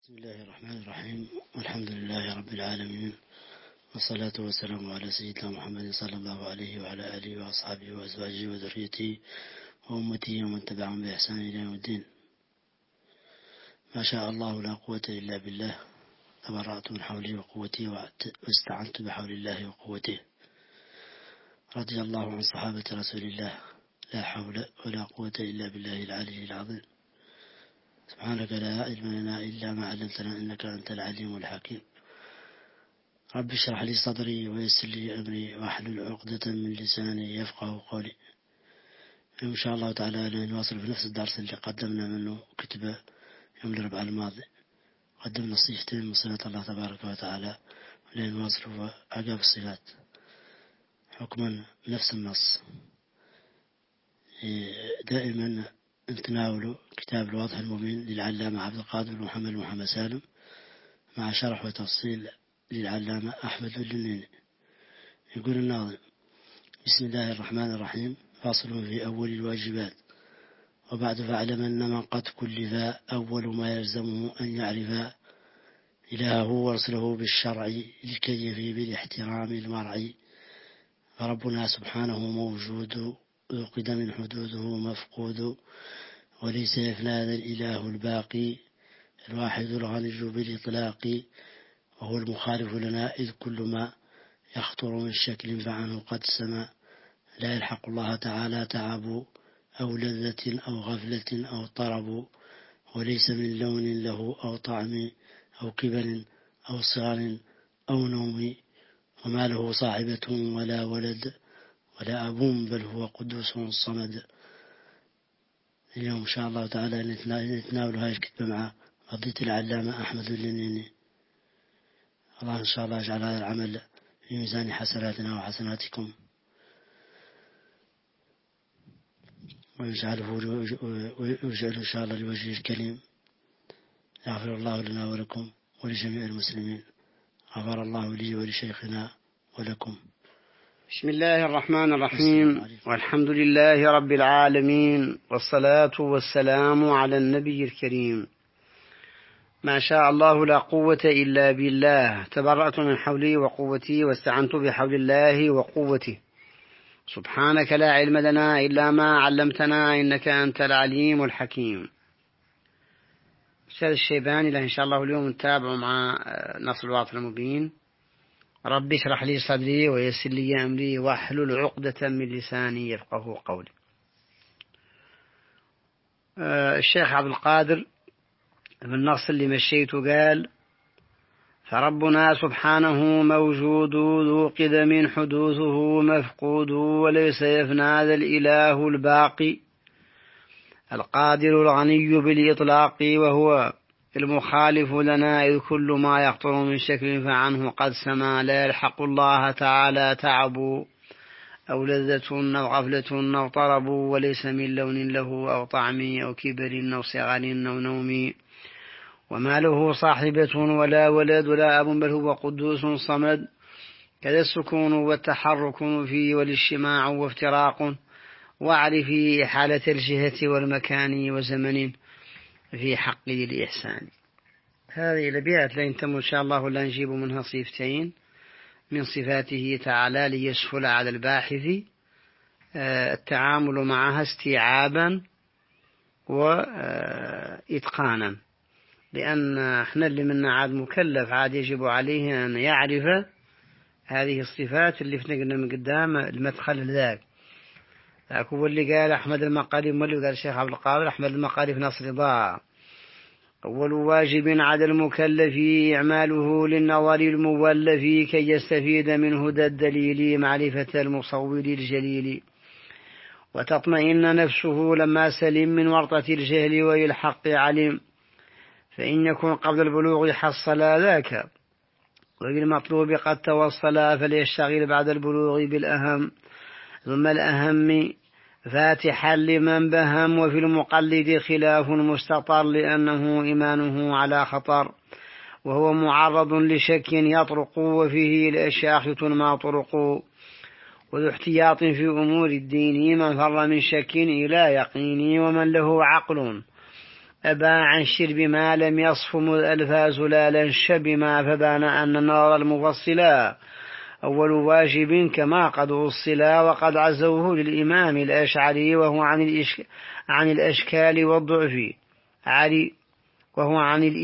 بسم الله الرحمن الرحيم، والحمد لله رب العالمين، والصلاة والسلام على سيدنا محمد صلى الله عليه وعلى آله وأصحابه وأزواجه وذريته وأمته ومن تبعهم بإحسان إلى يوم الدين. ما شاء الله لا قوة إلا بالله، تبرأت من حولي وقوتي واستعنت بحول الله وقوته. رضي الله عن صحابة رسول الله، لا حول ولا قوة إلا بالله العلي العظيم. سبحانك لا علم لنا إلا ما علمتنا إنك أنت العليم الحكيم. رب اشرح لي صدري ويسر لي أمري واحلل عقدة من لساني يفقه قولي. إن شاء الله تعالى نواصل في نفس الدرس اللي قدمنا منه كتبه يوم الأربعاء الماضي. قدمنا صيغتين من صفات الله تبارك وتعالى، ولنواصل في عقاب الصفات حكما نفس النص. دائما نتناول كتاب الواضح المبين للعلامة عبد القادر محمد سالم، مع شرح وتفصيل للعلامة أحمد الجنيني. يقول الناظم: بسم الله الرحمن الرحيم. فاصل في أول الواجبات. وبعد فاعلم أن من قد كلف أول ما يلزمه أن يعرف إلهه ورسله بالشرع لكي بالاحترام المرعي. فربنا سبحانه موجود ذو قدم حدوده مفقود، وليس يفنى هذا الإله الباقي الواحد الغني بالإطلاق، وهو المخالف لنا إذ كل ما يخطر من شكل فعنه قد سما. لا يلحق الله تعالى تعب أو لذة أو غفلة أو طرب، وليس من لون له أو طعم أو كبر أو صغر أو نوم، وما له صاحبة ولا ولد ولا أب، بل هو قدوس صمد. اليوم إن شاء الله تعالى نتناول هذه الكتبة مع فضيلة العلامة أحمد الجنيني. الله إن شاء الله يجعل هذا العمل في ميزان حسناتنا وحسناتكم، ويجعله إن شاء الله لوجهه الكريم. يغفر الله لنا ولكم ولجميع المسلمين. غفر الله لي ولشيخنا ولكم. بسم الله الرحمن الرحيم، والحمد لله رب العالمين، والصلاة والسلام على النبي الكريم. ما شاء الله لا قوة إلا بالله، تبرأت من حولي وقوتي واستعنت بحول الله وقوته. سبحانك لا علم لنا إلا ما علمتنا إنك أنت العليم الحكيم. أستاذ الشيباني له إن شاء الله اليوم نتابع مع نص الواضح المبين. رب اشرح لي صدري ويسر لي أمري واحلل عقدة من لساني يفقه قولي. الشيخ عبد القادر بالنص اللي مشيته قال: فربنا سبحانه موجود ذو قدم حدوثه مفقود، وليس يفنى هذا الإله الباقي القادر الغني بالإطلاق، وهو المخالف لنا إذ كل ما يخطر من شكل فعنه قد سما. لا يلحق الله تعالى تعب أو لذة أو غفلة أو طرب، وليس من لون له أو طعم أو كبر أو صغر أو نوم، وما له صاحبة ولا ولد ولا أب، بل هو قدوس صمد. كذا السكون والتحرك فيه والاجتماع وافتراق، واعرف حالة الجهة والمكان وزمن في حق الإحسان. هذه الأبيات لين تم إن شاء الله لا نجيب منها صفتين من صفاته تعالى ليسهل على الباحث التعامل معها استيعابا وإتقانا، لأن احنا اللي منا عاد مكلف عاد يجب عليه أن يعرف هذه الصفات اللي فنقنا من قدام المدخل ذاك. هو اللي قال أحمد المقالي، واللي قال الشيخ عبد القادر أحمد المقالي في نصر ضاع: أول واجب على المكلف إعماله للنظر المولف، كي يستفيد من هدى الدليل معرفة المصور الجليل، وتطمئن نفسه لما سلم من ورطة الجهل والحق علم، فإن يكون قبل البلوغ حصل ذاك وبالمطلوب قد توصل، فليشتغل بعد البلوغ بالأهم ثم الأهم فاتحا لمن بهم، وفي المقلد خلاف مستطر لأنه إيمانه على خطر، وهو معرض لشك يطرق، وفيه الأشياخ ما طرق، وذو احتياط في أمور الدين من فر من شك إلى يقين، ومن له عقل أبى عن شرب ما لم يصفم الألفاظ لا لنشب ما فبان أن النظر المفصلا أول واجب كما قد وصلا وقد عزوه للإمام الأشعري وهو عن الأشكال والضعف علي وهو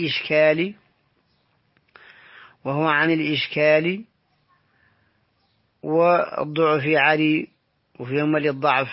عن الإشكال والضعف علي وفيهم للضعف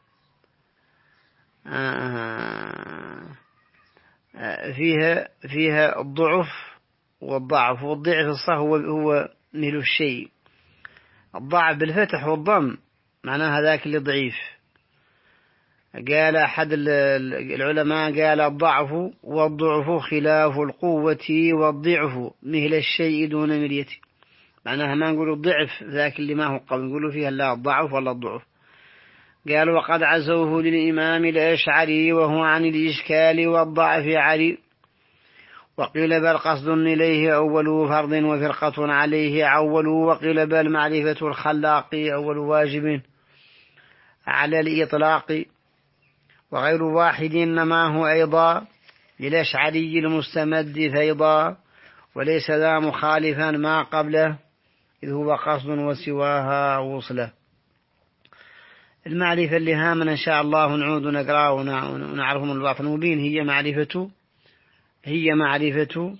فيها الضعف والضعف والضعف الصح هو ميل الشيء الضعف بالفتح والضم معناها ذاك اللي ضعيف قال أحد العلماء قال الضعف والضعف خلاف القوة والضعف مثل الشيء دون مريته معناها ما نقول الضعف ذاك اللي ما هو قوي نقول فيها لا الضعف ولا الضعف قال وقد عزوه للإمام الأشعري وهو عن الإشكال والضعف علي وقيل بل قصد إليه أول فرض وفرقة عليه عول وقيل بل معرفة الخلاق أول واجب على الإطلاق وغير واحد إنما هو أيضا للأشعري المستمد فيضا وليس ذا مخالفا ما قبله إذ هو قصد وسواها وصله. المعرفة اللي هامنا إن شاء الله نعود ونقرأ ونعرف من الباطن المبين هي معرفة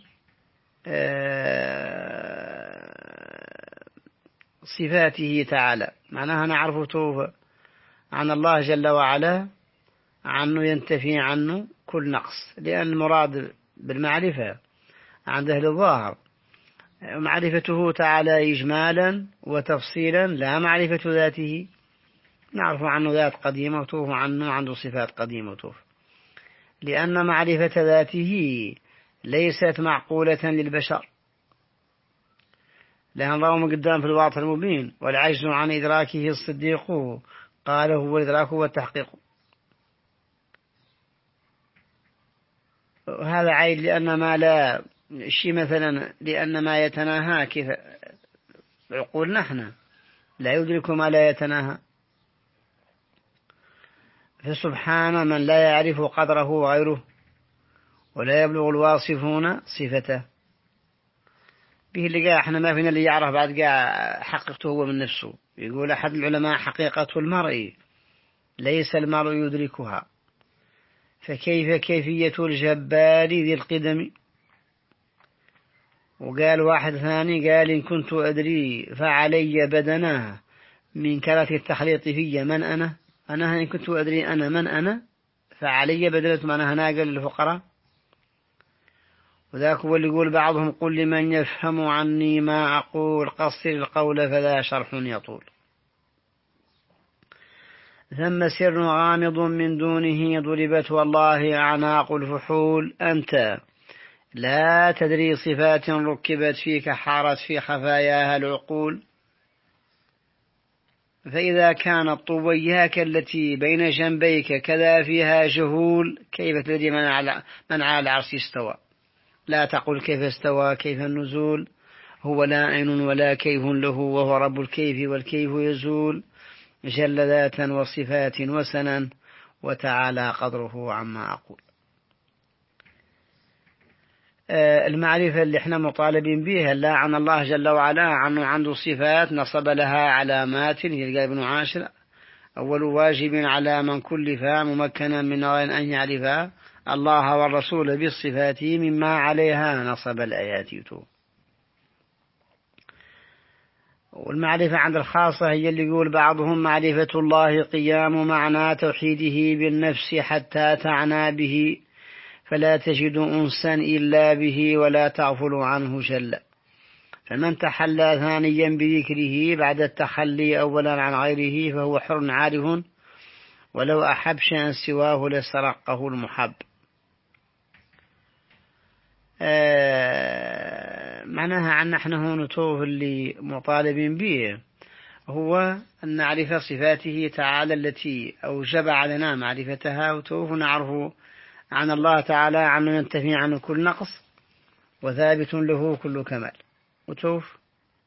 صفاته تعالى معناها نعرف توفى عن الله جل وعلا عنه ينتفي عنه كل نقص لأن المراد بالمعرفة عند أهل الظاهر معرفته تعالى إجمالا وتفصيلا لا معرفة ذاته نعرف عنه ذات قديمة وتوف عنده صفات قديمة وتوف لأن معرفة ذاته ليست معقولة للبشر لأن الله قدام في الواضح المبين والعجز عن إدراكه الصديق قال هو الإدراك والتحقيق هذا عيد لأن ما لا شيء مثلا لأن ما يتناهى كيف عقول نحن لا يدرك ما لا يتناهى فسبحان من لا يعرف قدره غيره ولا يبلغ الواصفون صفته به اللي قال احنا ما فينا اللي يعرف بعد قال حقيقته هو من نفسه يقول أحد العلماء حقيقة المرء ليس المرء يدركها فكيف كيفية الجبار ذي القدم وقال واحد ثاني قال إن كنت أدري فعلي بدناه من كرة التخليط في من أنا إن كنت أدري أنا من أنا فعلي بدلت معناها ناقل للفقراء وذاك هو اللي يقول بعضهم قل لمن يفهم عني ما أقول قصر القول فذا شرح يطول ثم سر غامض من دونه ضربت والله أعناق الفحول أنت لا تدري صفات ركبت فيك حارت في خفاياها العقول فإذا كانت طوياك التي بين جنبيك كذا فيها جهول كيف تدري من على العرش استوى لا تقل كيف استوى كيف النزول هو لا عين ولا كيف له وهو رب الكيف والكيف يزول جل ذاتا وصفات وسنا وتعالى قدره عما أقول. المعرفة اللي احنا مطالبين بها لا عن الله جل وعلا عنده صفات نصب لها علامات يلقى ابن عاشر أول واجب على من كلف ممكنا من غير أن يعرف الله والرسول بالصفات مما عليها نصب الآيات والمعرفة عند الخاصة هي اللي يقول بعضهم معرفة الله قيام معنى توحيده بالنفس حتى تعنى به فلا تجد أنسا إلا به ولا تغفل عنه جل فمن تحلى ثانيا بذكره بعد التخلي أولا عن غيره فهو حر عارف ولو أحب شيئا سواه لسرقه المحب. معناها عن نحن هون نتوف اللي مطالبين به هو أن نعرف صفاته تعالى التي أوجب علينا معرفتها وتوف نعرف عن الله تعالى عنه ينتفي عنه كل نقص وثابت له كل كمال وتوف.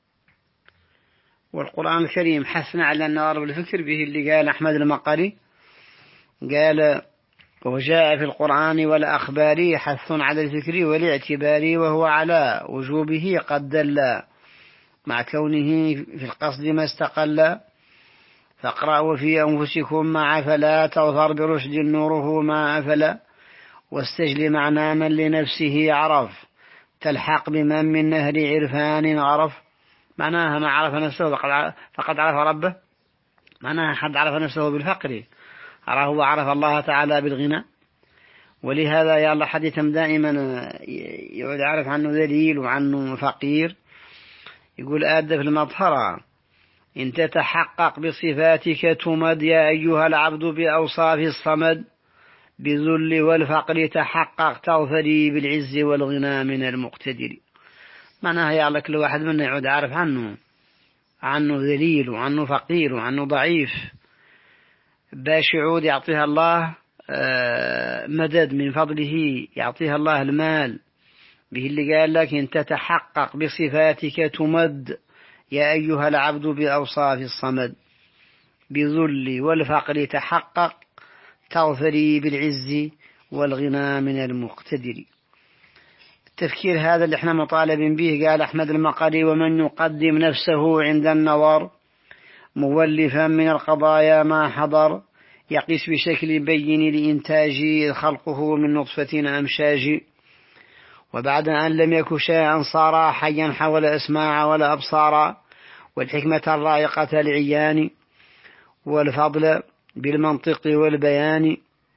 والقرآن الكريم حثنا على أن نقرب الفكر به اللي قال أحمد المقري قال وجاء في القرآن والأخبار حث على الفكر والاعتبار، وهو على وجوبه قد دل مع كونه في القصد ما استقل. فاقرأوا في أنفسكم مع فلا تظهر برشد نوره ما أفلا، واستجل معنى من لنفسه عرف تلحق بمن من نهر عرفان عرف. معناها ما عرف نفسه فقد عرف ربه، معناها حد عرف نفسه بالفقر هو عرف الله تعالى بالغنى. ولهذا يا الله حديثهم دائما يعود يعرف عنه ذليل وعنه فقير. يقول آد في المظهرة: إن تتحقق بصفاتك تمد يا أيها العبد بأوصاف الصمد، بذل والفقر تحقق تغفري بالعز والغنى من المقتدر. معناها يا الله كل واحد منا يعود عارف عنه ذليل وعنه فقير وعنه ضعيف، باش يعود يعطيها الله مدد من فضله، يعطيها الله المال به اللي قال لك: إن تتحقق بصفاتك تمد يا أيها العبد بأوصاف الصمد، بذل والفقر تحقق تغفري بالعز والغنى من المقتدر. التفكير هذا اللي احنا مطالب به. قال أحمد المقري: ومن يقدم نفسه عند النظر مولفا من القضايا ما حضر، يقيس بشكل بين لإنتاج خلقه من نطفة أمشاج، وبعد أن لم يك شيئا صار حيا حول أسماع ولا أبصار، والحكمة الرائقة العيان، والفضل بالمنطق والبيان،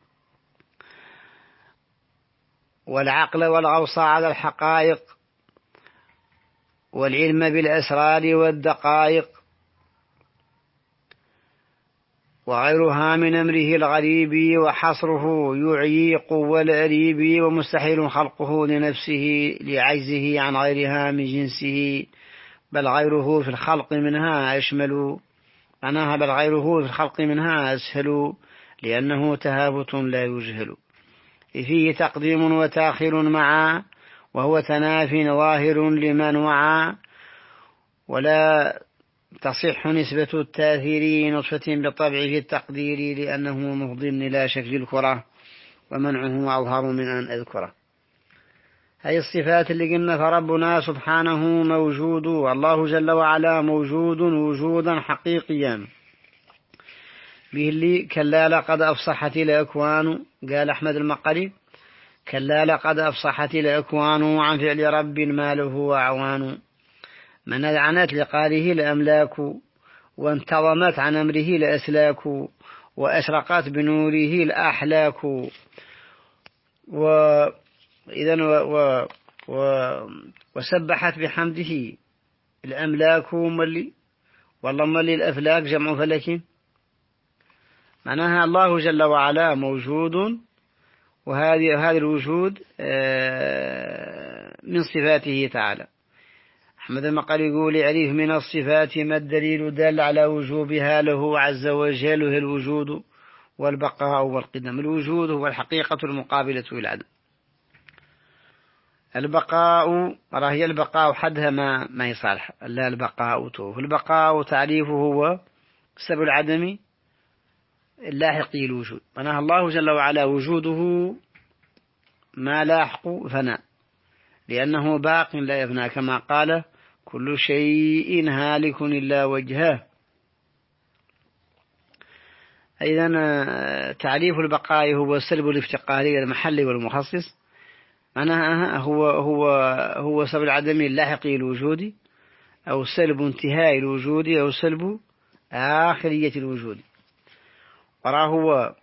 والعقل والغوص على الحقائق، والعلم بالأسرار والدقائق، وغيرها من أمره الغريب، وحصره يعيق والأريب، ومستحيل خلقه لنفسه لعجزه عن غيرها من جنسه، بل غيره في الخلق منها أشمل، معناها بل غيره في الخلق منها أسهل، لأنه تهابط لا يجهل. فيه تقديم وتاخير معا، وهو تناف ظاهر لمن وعى، ولا تصح نسبة التاثير نطفة بالطبع في التقدير، لأنه مفضي إلى شكل الكرة، ومنعه أظهر من أن أذكره. هذه الصفات اللي قلنا. فربنا سبحانه موجود، الله جل وعلا موجود وجودا حقيقيا، به اللي كلا لقد أفصحت الأكوان. قال أحمد المقري: كلا لقد أفصحت الأكوان عن فعل رب ما له أعوان، منعنت لقاله الأملاك، وانتظمت عن أمره الأسلاك، وأشرقت بنوره الأحلاك. وسبحت بحمده الأملاك ملي، والله ملي الأفلاك جمع فلك. معناها الله جل وعلا موجود، وهذا الوجود من صفاته تعالى. أحمد المقري يقول: يعرف من الصفات ما الدليل دل على وجوبها له عز وجل، هي الوجود والبقاء والقدم. الوجود هو الحقيقة المقابلة للعدم. البقاء هي البقاء حدها ما يصالح، لا البقاء توف. البقاء تعريفه هو سبب العدم اللاحقي الوجود، معناها الله جل وعلا وجوده ما لاحق فناء، لأنه باق لا يفنى، كما قال: كل شيء هالك إلا وجهه. إذن تعريف البقاء هو سلب الافتقاري المحلي والمخصص، معناها هو سبب العدم اللاحقي الوجود، أو سلب انتهاء الوجود، أو سلب آخرية الوجود. وراه هو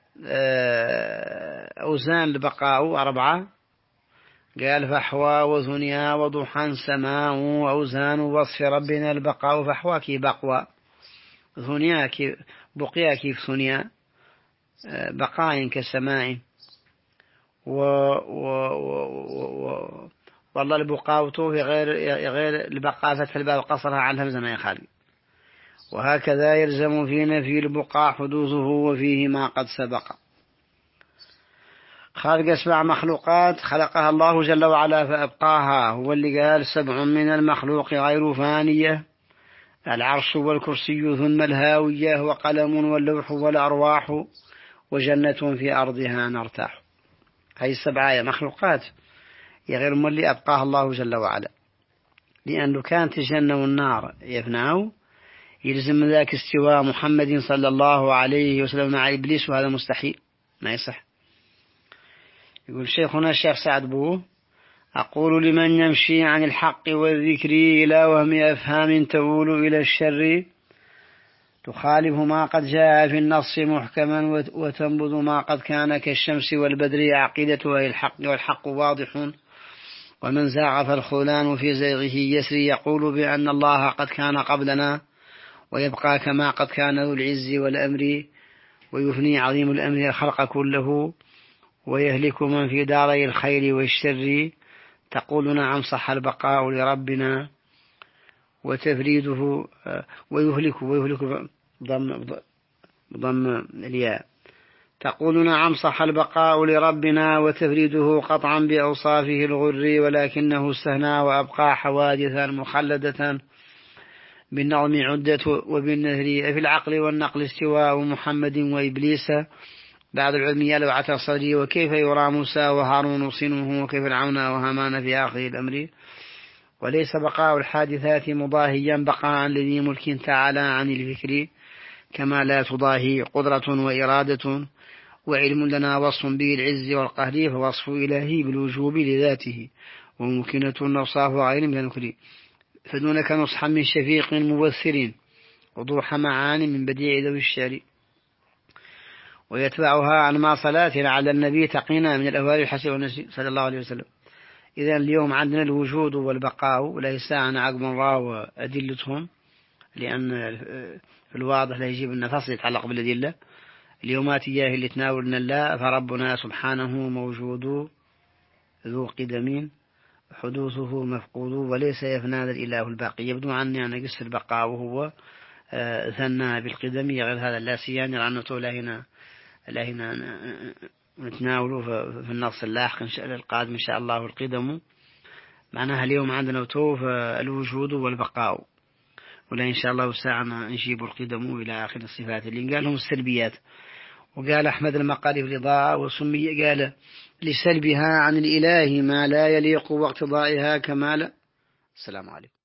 أوزان البقاء 4. قال: فحوى وثنيا وضحى سماء، أوزان وصف ربنا البقاء. فحوى كي بقوى، ثنيا كي بقيا كيف ثنيا، بقاء كسماء. والله البقاء في غير البقاء فتح الباب قصرها على الهمزة ما يخالي. وهكذا يلزم في نفي البقاء حدوثه، وفيه ما قد سبق. خالق 7 مخلوقات خلقها الله جل وعلا فأبقاها، هو اللي قال: 7 من المخلوق غير فانية، العرش والكرسي ثم الهاوية، وقلم واللوح والأرواح، وجنة في أرضها نرتاح. هذه السبعة مخلوقات غير اللي أبقاها الله جل وعلا، لأنه كانت الجنة والنار يفنعوا يلزم ذاك استواء محمد صلى الله عليه وسلم مع إبليس، وهذا مستحيل ما يصح. يقول شيخنا الشيخ سعد بوه: أقول لمن يمشي عن الحق والذكر إلى وهم أفهام تؤول إلى الشر، تخالف ما قد جاء في النص محكما وتنبذ ما قد كان كالشمس والبدر عقيدتها الحق والحق واضح، ومن زاغ فالخذلان في زيغه يسري، يقول بأن الله قد كان قبلنا ويبقى كما قد كان ذو العز والأمر، ويفني عظيم الأمر الخلق كله ويهلك من في داري الخير والشر. تقول نعم صح البقاء لربنا وتفريده، ويهلك ضم الياء. تقول نعم صح البقاء لربنا وتفريده قطعا بأوصافه الغر، ولكنه استثنى وأبقى حوادثا مخلدة بالنظم عدة وبالنثر في العقل والنقل استواء محمد وإبليس بعد العلم يلوعة صدري، وكيف يرى موسى وهارون صنه وكيف العون وهامان في آخر الأمر. وليس بقاء الحادثات مضاهيا بقاء لذي ملك تعالى عن الفكر، كما لا تضاهي قدرة وإرادة، وعلم لنا وصف به العز والقهر، فوصف إلهي بالوجوب لذاته، وممكنة نوصاف غير من النكر، فدونك نصحا من شفيق مبثر، وضوح معاني من بديع ذوي الشعر، ويتبعها عن ما صلاة على النبي تقينا من الأهوال الحسن والنسي صلى الله عليه وسلم. إذن اليوم عندنا الوجود والبقاء، وليس عن عقب الله وأدلتهم، لأن في الواضح لا يجيب لنا فصل يتعلق بالأدلة. اليومات إياه اللي تناولنا الله، فربنا سبحانه موجود ذو قدم حدوثه مفقود وليس يفنى الإله الباقي. يبدو عني أن قصة البقاء وهو ثنى بالقدم غير هذا لا سيان لأنه لا هنا نتناوله في النص اللاحق القادم إن شاء الله. القدم معناها اليوم عندنا توف الوجود والبقاء، ولا إن شاء الله ساعة نجيب القدم إلى آخر الصفات اللي قالهم السلبيات. وقال أحمد المقالي في الإضاءة وسمي قال لسلبها عن الإله ما لا يليق واقتضائها كمال. السلام عليكم.